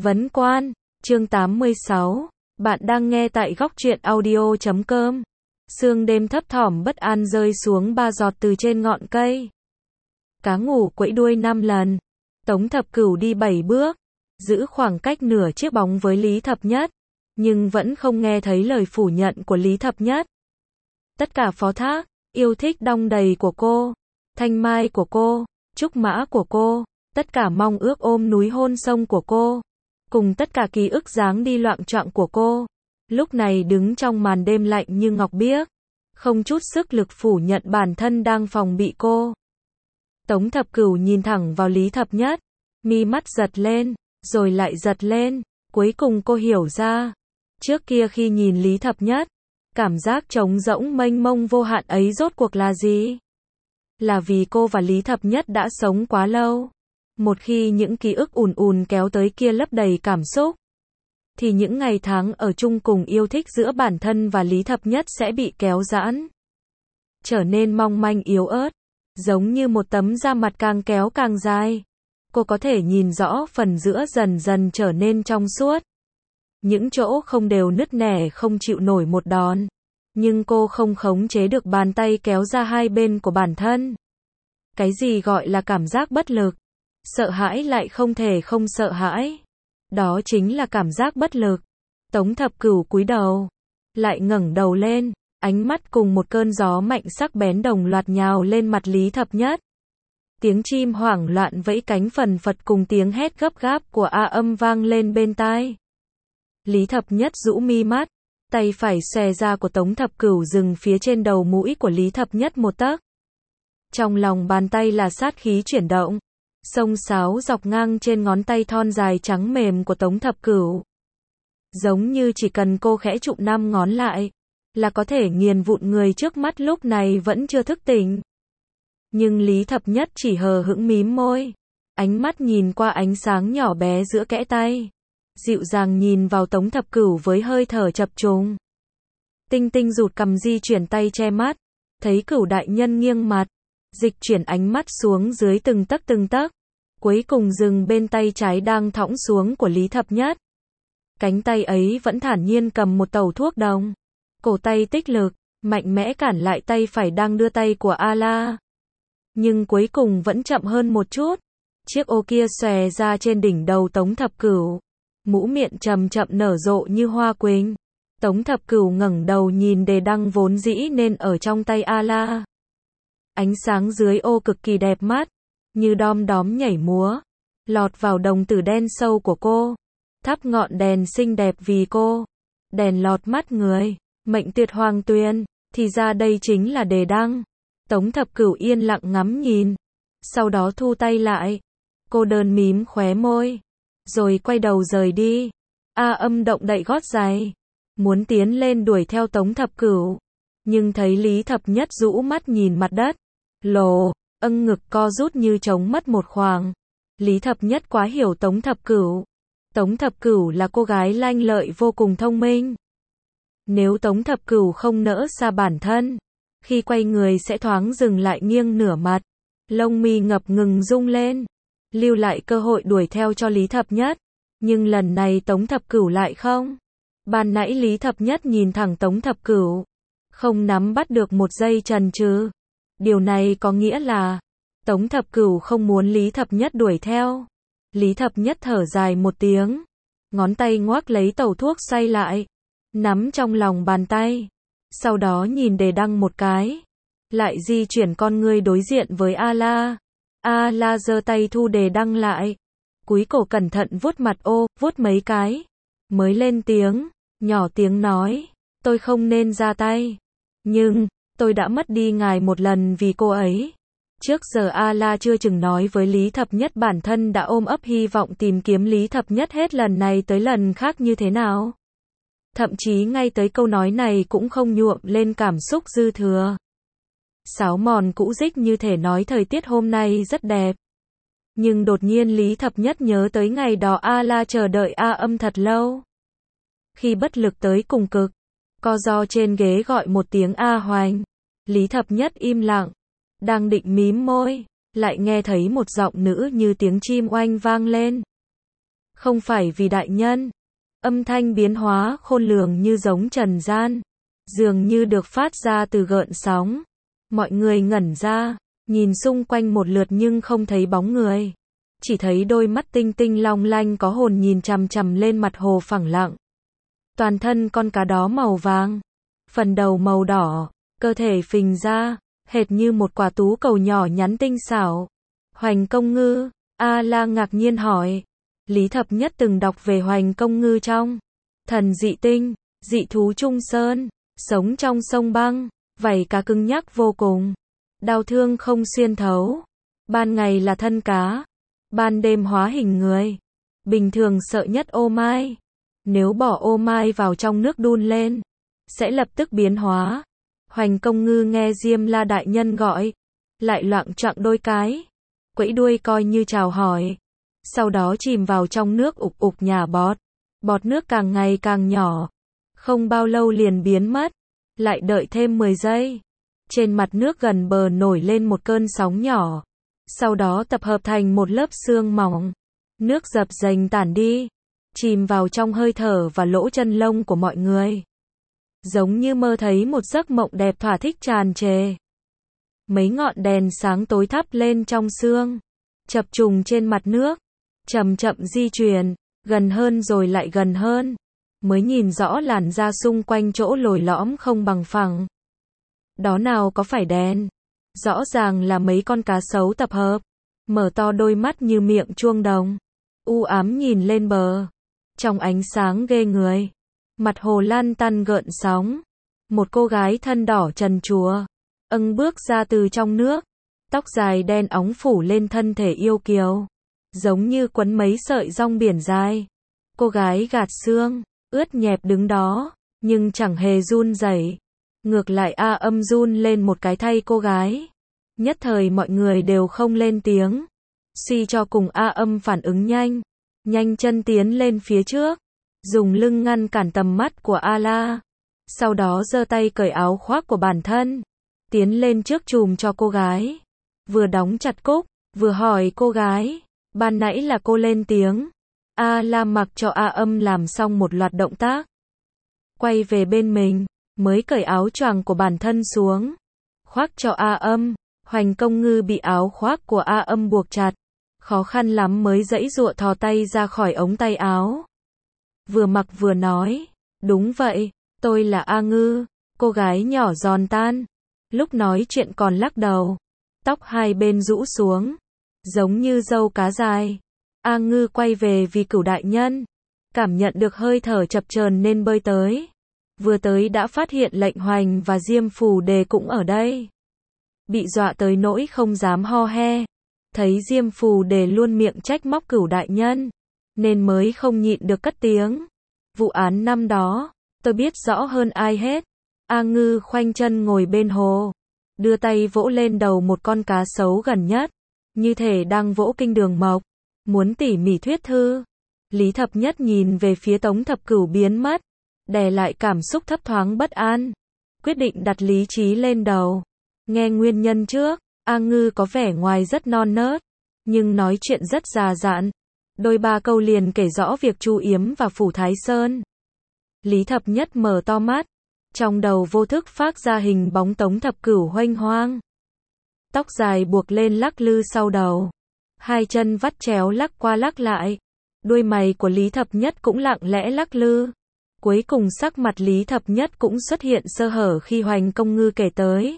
Vấn Quan, chương 86. Bạn đang nghe tại góc truyện audio.com. Sương đêm thấp thỏm bất an rơi xuống 3 giọt từ trên ngọn cây. Cá ngủ quẫy đuôi 5 lần. Tống Thập Cửu đi 7 bước, giữ khoảng cách nửa chiếc bóng với Lý Thập Nhất, nhưng vẫn không nghe thấy lời phủ nhận của Lý Thập Nhất. Tất cả phó thác, yêu thích đong đầy của cô, thanh mai của cô, trúc mã của cô, tất cả mong ước ôm núi hôn sông của cô, cùng tất cả ký ức dáng đi loạng choạng của cô, lúc này đứng trong màn đêm lạnh như ngọc biếc, không chút sức lực phủ nhận bản thân đang phòng bị cô. Tống Thập Cửu nhìn thẳng vào Lý Thập Nhất, mi mắt giật lên, rồi lại giật lên, cuối cùng cô hiểu ra. Trước kia khi nhìn Lý Thập Nhất, cảm giác trống rỗng mênh mông vô hạn ấy rốt cuộc là gì? Là vì cô và Lý Thập Nhất đã sống quá lâu. Một khi những ký ức ùn ùn kéo tới kia lấp đầy cảm xúc, thì những ngày tháng ở chung cùng yêu thích giữa bản thân và Lý Thập Nhất sẽ bị kéo giãn, trở nên mong manh yếu ớt, giống như một tấm da mặt càng kéo càng dài. Cô có thể nhìn rõ phần giữa dần dần trở nên trong suốt. Những chỗ không đều nứt nẻ không chịu nổi một đòn. Nhưng cô không khống chế được bàn tay kéo ra hai bên của bản thân. Cái gì gọi là cảm giác bất lực? Sợ hãi lại không thể không sợ hãi. Đó chính là cảm giác bất lực. Tống Thập Cửu cúi đầu, lại ngẩng đầu lên, ánh mắt cùng một cơn gió mạnh sắc bén đồng loạt nhào lên mặt Lý Thập Nhất. Tiếng chim hoảng loạn vẫy cánh phần phật cùng tiếng hét gấp gáp của A Âm vang lên bên tai. Lý Thập Nhất rũ mi mắt, tay phải xòe ra của Tống Thập Cửu dừng phía trên đầu mũi của Lý Thập Nhất một tấc. Trong lòng bàn tay là sát khí chuyển động, xông xáo dọc ngang trên ngón tay thon dài trắng mềm của Tống Thập Cửu. Giống như chỉ cần cô khẽ chụm 5 ngón lại, là có thể nghiền vụn người trước mắt lúc này vẫn chưa thức tỉnh. Nhưng Lý Thập Nhất chỉ hờ hững mím môi, ánh mắt nhìn qua ánh sáng nhỏ bé giữa kẽ tay, dịu dàng nhìn vào Tống Thập Cửu với hơi thở chập trùng. Tinh Tinh rụt cằm di chuyển tay che mắt, thấy Cửu đại nhân nghiêng mặt, dịch chuyển ánh mắt xuống dưới từng tấc, cuối cùng dừng bên tay trái đang thõng xuống của Lý Thập Nhất. Cánh tay ấy vẫn thản nhiên cầm một tẩu thuốc đồng, cổ tay tích lực, mạnh mẽ cản lại tay phải đang đưa tay của A-la. Nhưng cuối cùng vẫn chậm hơn một chút. Chiếc ô kia xòe ra trên đỉnh đầu Tống Thập Cửu, mũ miệng chậm chậm nở rộ như hoa quỳnh. Tống Thập Cửu ngẩng đầu nhìn đề đăng vốn dĩ nên ở trong tay A-la. Ánh sáng dưới ô cực kỳ đẹp mắt, như đom đóm nhảy múa, lọt vào đồng tử đen sâu của cô, thắp ngọn đèn xinh đẹp vì cô. Đèn lọt mắt người, mệnh tuyệt hoàng tuyền, thì ra đây chính là đề đăng. Tống Thập Cửu yên lặng ngắm nhìn, sau đó thu tay lại. Cô đơn mím khóe môi, rồi quay đầu rời đi. A Âm động đậy gót giày, muốn tiến lên đuổi theo Tống Thập Cửu, nhưng thấy Lý Thập Nhất rũ mắt nhìn mặt đất, lồ, ngực co rút như trống mất một khoảng. Lý Thập Nhất quá hiểu Tống Thập Cửu. Tống Thập Cửu là cô gái lanh lợi vô cùng thông minh. Nếu Tống Thập Cửu không nỡ xa bản thân, khi quay người sẽ thoáng dừng lại nghiêng nửa mặt, lông mi ngập ngừng rung lên, lưu lại cơ hội đuổi theo cho Lý Thập Nhất. Nhưng lần này Tống Thập Cửu lại không. Ban nãy Lý Thập Nhất nhìn thẳng Tống Thập Cửu, không nắm bắt được một giây chần chừ. Điều này có nghĩa là Tống Thập Cửu không muốn Lý Thập Nhất đuổi theo. Lý Thập Nhất thở dài một tiếng, ngón tay ngoác lấy tẩu thuốc xoay lại, nắm trong lòng bàn tay. Sau đó nhìn đề đăng một cái, lại di chuyển con ngươi đối diện với A-la. A-la giơ tay thu đề đăng lại, cúi cổ cẩn thận vuốt mặt ô, vuốt mấy cái, mới lên tiếng, nhỏ tiếng nói, tôi không nên ra tay, nhưng tôi đã mất đi ngài một lần vì cô ấy. Trước giờ A-la chưa chừng nói với Lý Thập Nhất bản thân đã ôm ấp hy vọng tìm kiếm Lý Thập Nhất hết lần này tới lần khác như thế nào. Thậm chí ngay tới câu nói này cũng không nhuộm lên cảm xúc dư thừa. Sáo mòn cũ dích như thể nói thời tiết hôm nay rất đẹp. Nhưng đột nhiên Lý Thập Nhất nhớ tới ngày đó A-la chờ đợi A Âm thật lâu. Khi bất lực tới cùng cực, co ro trên ghế gọi một tiếng A Hoành. Lý Thập Nhất im lặng, đang định mím môi, lại nghe thấy một giọng nữ như tiếng chim oanh vang lên. Không phải vì đại nhân. Âm thanh biến hóa khôn lường như giống trần gian, dường như được phát ra từ gợn sóng. Mọi người ngẩn ra, nhìn xung quanh một lượt nhưng không thấy bóng người. Chỉ thấy đôi mắt tinh tinh long lanh có hồn nhìn chằm chằm lên mặt hồ phẳng lặng. Toàn thân con cá đó màu vàng, phần đầu màu đỏ, cơ thể phình ra, hệt như một quả tú cầu nhỏ nhắn tinh xảo. Hoành Công Ngư, A-la ngạc nhiên hỏi. Lý Thập Nhất từng đọc về Hoành Công Ngư trong Thần Dị Tinh, dị thú Trung Sơn, sống trong sông băng, vảy cá cứng nhắc vô cùng, đao thương không xuyên thấu. Ban ngày là thân cá, ban đêm hóa hình người. Bình thường sợ nhất ô mai. Nếu bỏ ô mai vào trong nước đun lên, sẽ lập tức biến hóa. Hoành Công Ngư nghe Diêm La đại nhân gọi, lại loạng choạng đôi cái, quẫy đuôi coi như chào hỏi. Sau đó chìm vào trong nước ục ục nhả bọt. Bọt nước càng ngày càng nhỏ. Không bao lâu liền biến mất. Lại đợi thêm 10 giây. Trên mặt nước gần bờ nổi lên một cơn sóng nhỏ. Sau đó tập hợp thành một lớp sương mỏng. Nước dập dềnh tản đi, chìm vào trong hơi thở và lỗ chân lông của mọi người. Giống như mơ thấy một giấc mộng đẹp thỏa thích tràn trề. Mấy ngọn đèn sáng tối thắp lên trong sương, chập trùng trên mặt nước, chậm chậm di chuyển, gần hơn rồi lại gần hơn, mới nhìn rõ làn da xung quanh chỗ lồi lõm không bằng phẳng. Đó nào có phải đèn, rõ ràng là mấy con cá sấu tập hợp, mở to đôi mắt như miệng chuông đồng, u ám nhìn lên bờ, trong ánh sáng ghê người. Mặt hồ lan tăn gợn sóng, một cô gái thân đỏ trần truồng, bước ra từ trong nước, tóc dài đen óng phủ lên thân thể yêu kiều, giống như quấn mấy sợi rong biển dài. Cô gái gạt sương, ướt nhẹp đứng đó, nhưng chẳng hề run rẩy. Ngược lại A Âm run lên một cái thay cô gái. Nhất thời mọi người đều không lên tiếng. Suy cho cùng A Âm phản ứng nhanh, nhanh chân tiến lên phía trước, dùng lưng ngăn cản tầm mắt của A-la. Sau đó giơ tay cởi áo khoác của bản thân, tiến lên trước chùm cho cô gái. Vừa đóng chặt cúc, vừa hỏi cô gái, ban nãy là cô lên tiếng. A-la mặc cho A Âm làm xong một loạt động tác, quay về bên mình, mới cởi áo choàng của bản thân xuống, khoác cho A Âm. Hoành Công Ngư bị áo khoác của A Âm buộc chặt, khó khăn lắm mới giãy giụa thò tay ra khỏi ống tay áo. Vừa mặc vừa nói, đúng vậy, tôi là A Ngư. Cô gái nhỏ giòn tan, lúc nói chuyện còn lắc đầu, tóc hai bên rũ xuống, giống như râu cá dài. A Ngư quay về vì Cửu đại nhân, cảm nhận được hơi thở chập chờn nên bơi tới. Vừa tới đã phát hiện Lệnh Hoành và Diêm Phù Đề cũng ở đây. Bị dọa tới nỗi không dám ho he. Thấy Diêm Phù Đề luôn miệng trách móc Cửu đại nhân, nên mới không nhịn được cất tiếng. Vụ án năm đó, tôi biết rõ hơn ai hết. A Ngư khoanh chân ngồi bên hồ, đưa tay vỗ lên đầu một con cá sấu gần nhất, như thể đang vỗ kinh đường mộc, muốn tỉ mỉ thuyết thư. Lý Thập Nhất nhìn về phía Tống Thập Cửu biến mất, đè lại cảm xúc thấp thoáng bất an, quyết định đặt lý trí lên đầu. Nghe nguyên nhân trước, A Ngư có vẻ ngoài rất non nớt, nhưng nói chuyện rất già dặn. Đôi ba câu liền kể rõ việc Chu Yếm và Phủ Thái Sơn. Lý Thập Nhất mở to mắt, trong đầu vô thức phát ra hình bóng Tống Thập Cửu huênh hoang. Tóc dài buộc lên lắc lư sau đầu, hai chân vắt chéo lắc qua lắc lại. Đuôi mày của Lý Thập Nhất cũng lặng lẽ lắc lư. Cuối cùng sắc mặt Lý Thập Nhất cũng xuất hiện sơ hở khi Hoành Công Ngư kể tới.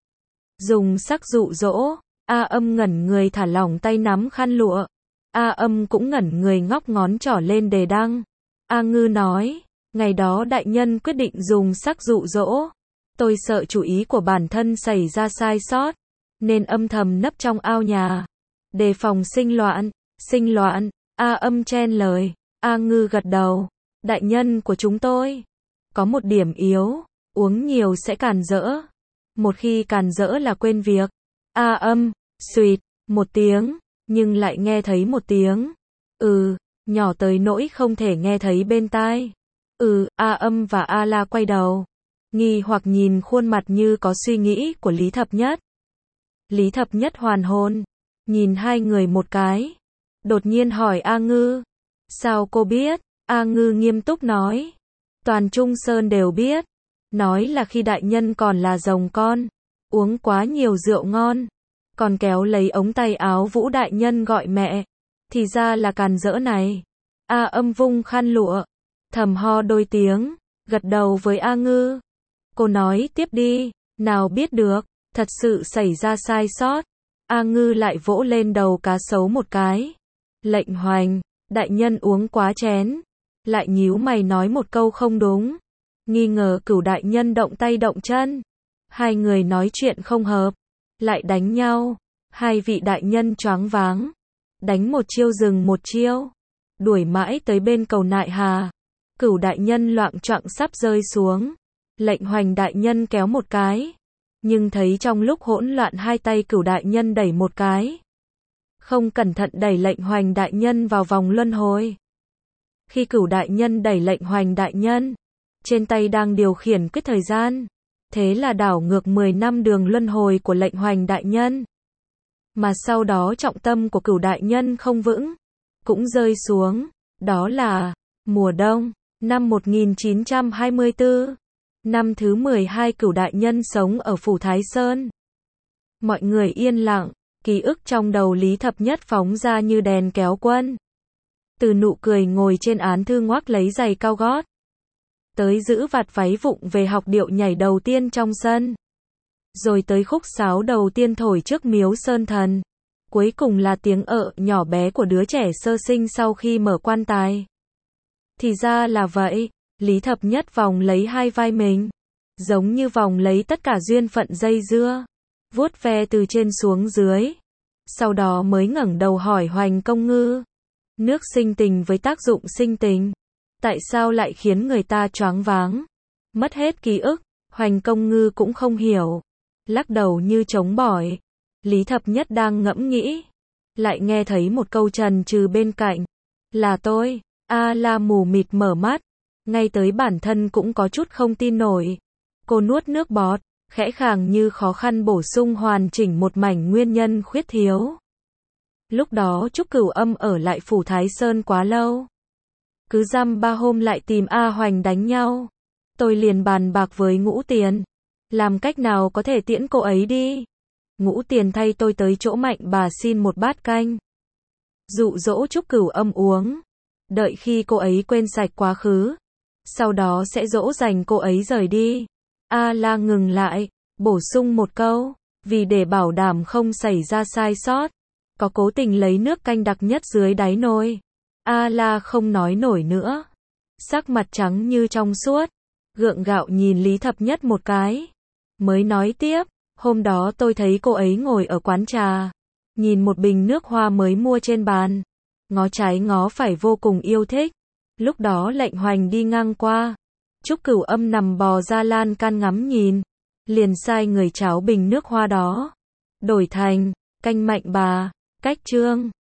Dùng sắc dụ dỗ, A Âm ngẩn người thả lỏng tay nắm khăn lụa. A Âm cũng ngẩn người ngóc ngón trỏ lên đề đăng. A Ngư nói, ngày đó đại nhân quyết định dùng sắc dụ dỗ. Tôi sợ chủ ý của bản thân xảy ra sai sót, nên âm thầm nấp trong ao nhà, đề phòng sinh loạn. Sinh loạn, A Âm chen lời. A Ngư gật đầu. Đại nhân của chúng tôi có một điểm yếu, uống nhiều sẽ càn rỡ. Một khi càn rỡ là quên việc. A Âm, suýt, một tiếng, nhưng lại nghe thấy một tiếng. Nhỏ tới nỗi không thể nghe thấy bên tai. A Âm và A La quay đầu, nghi hoặc nhìn khuôn mặt như có suy nghĩ của Lý Thập Nhất. Lý Thập Nhất hoàn hồn, nhìn hai người một cái, đột nhiên hỏi A Ngư, Sao cô biết? A Ngư nghiêm túc nói. Toàn Trung Sơn đều biết. Nói là khi đại nhân còn là rồng con, uống quá nhiều rượu ngon, còn kéo lấy ống tay áo Vũ đại nhân gọi mẹ. Thì ra là càn rỡ này. A Âm vung khăn lụa, thầm ho đôi tiếng, gật đầu với A Ngư. Cô nói tiếp đi, nào biết được, thật sự xảy ra sai sót. A Ngư lại vỗ lên đầu cá sấu một cái. Lệnh Hoành, đại nhân uống quá chén. Lại nhíu mày nói một câu không đúng. Nghi ngờ Cửu đại nhân động tay động chân. Hai người nói chuyện không hợp, lại đánh nhau. Hai vị đại nhân choáng váng. Đánh một chiêu dừng một chiêu. Đuổi mãi tới bên cầu Nại Hà. Cửu đại nhân loạng choạng sắp rơi xuống. Lệnh Hoành đại nhân kéo một cái. Nhưng thấy trong lúc hỗn loạn hai tay Cửu đại nhân đẩy một cái. Không cẩn thận đẩy Lệnh Hoành đại nhân vào vòng luân hồi. Khi Cửu đại nhân đẩy Lệnh Hoành đại nhân, trên tay đang điều khiển cái thời gian. Thế là đảo ngược 10 năm đường luân hồi của Lệnh Hoành đại nhân. Mà sau đó trọng tâm của Cửu đại nhân không vững, cũng rơi xuống. Đó là mùa đông, năm 1924. Năm thứ 12 Cửu đại nhân sống ở Phủ Thái Sơn. Mọi người yên lặng, ký ức trong đầu Lý Thập Nhất phóng ra như đèn kéo quân. Từ nụ cười ngồi trên án thư ngoác lấy giày cao gót, tới giữ vạt váy vụng về học điệu nhảy đầu tiên trong sân, rồi tới khúc sáo đầu tiên thổi trước miếu Sơn Thần, cuối cùng là tiếng nhỏ bé của đứa trẻ sơ sinh sau khi mở quan tài. Thì ra là vậy, Lý Thập Nhất vòng lấy hai vai mình, giống như vòng lấy tất cả duyên phận dây dưa, vuốt ve từ trên xuống dưới, sau đó mới ngẩng đầu hỏi Hoành Công Ngư. Nước sinh tình với tác dụng sinh tình, tại sao lại khiến người ta choáng váng, mất hết ký ức? Hoành Công Ngư cũng không hiểu, lắc đầu như chống bỏi. Lý Thập Nhất đang ngẫm nghĩ, lại nghe thấy một câu trần trừ bên cạnh. Là tôi. A La mù mịt mở mắt, ngay tới bản thân cũng có chút không tin nổi. Cô nuốt nước bọt, khẽ khàng như khó khăn bổ sung hoàn chỉnh một mảnh nguyên nhân khuyết thiếu. Lúc đó Trúc Cửu Âm ở lại Phủ Thái Sơn quá lâu, cứ dăm ba hôm lại tìm A Hoành đánh nhau. Tôi liền bàn bạc với Ngũ Tiền, làm cách nào có thể tiễn cô ấy đi. Ngũ Tiền thay tôi tới chỗ Mạnh bà xin một bát canh, dụ dỗ Trúc Cửu Âm uống, đợi khi cô ấy quên sạch quá khứ, sau đó sẽ dỗ dành cô ấy rời đi. A La ngừng lại, bổ sung một câu, vì để bảo đảm không xảy ra sai sót, có cố tình lấy nước canh đặc nhất dưới đáy nồi. A La không nói nổi nữa, sắc mặt trắng như trong suốt, gượng gạo nhìn Lý Thập Nhất một cái, mới nói tiếp, hôm đó tôi thấy cô ấy ngồi ở quán trà, nhìn một bình nước hoa mới mua trên bàn, ngó trái ngó phải vô cùng yêu thích. Lúc đó Lệnh Hoành đi ngang qua, Trúc Cửu Âm nằm bò ra lan can ngắm nhìn, liền sai người cháo bình nước hoa đó, đổi thành canh Mạnh bà, cách trương.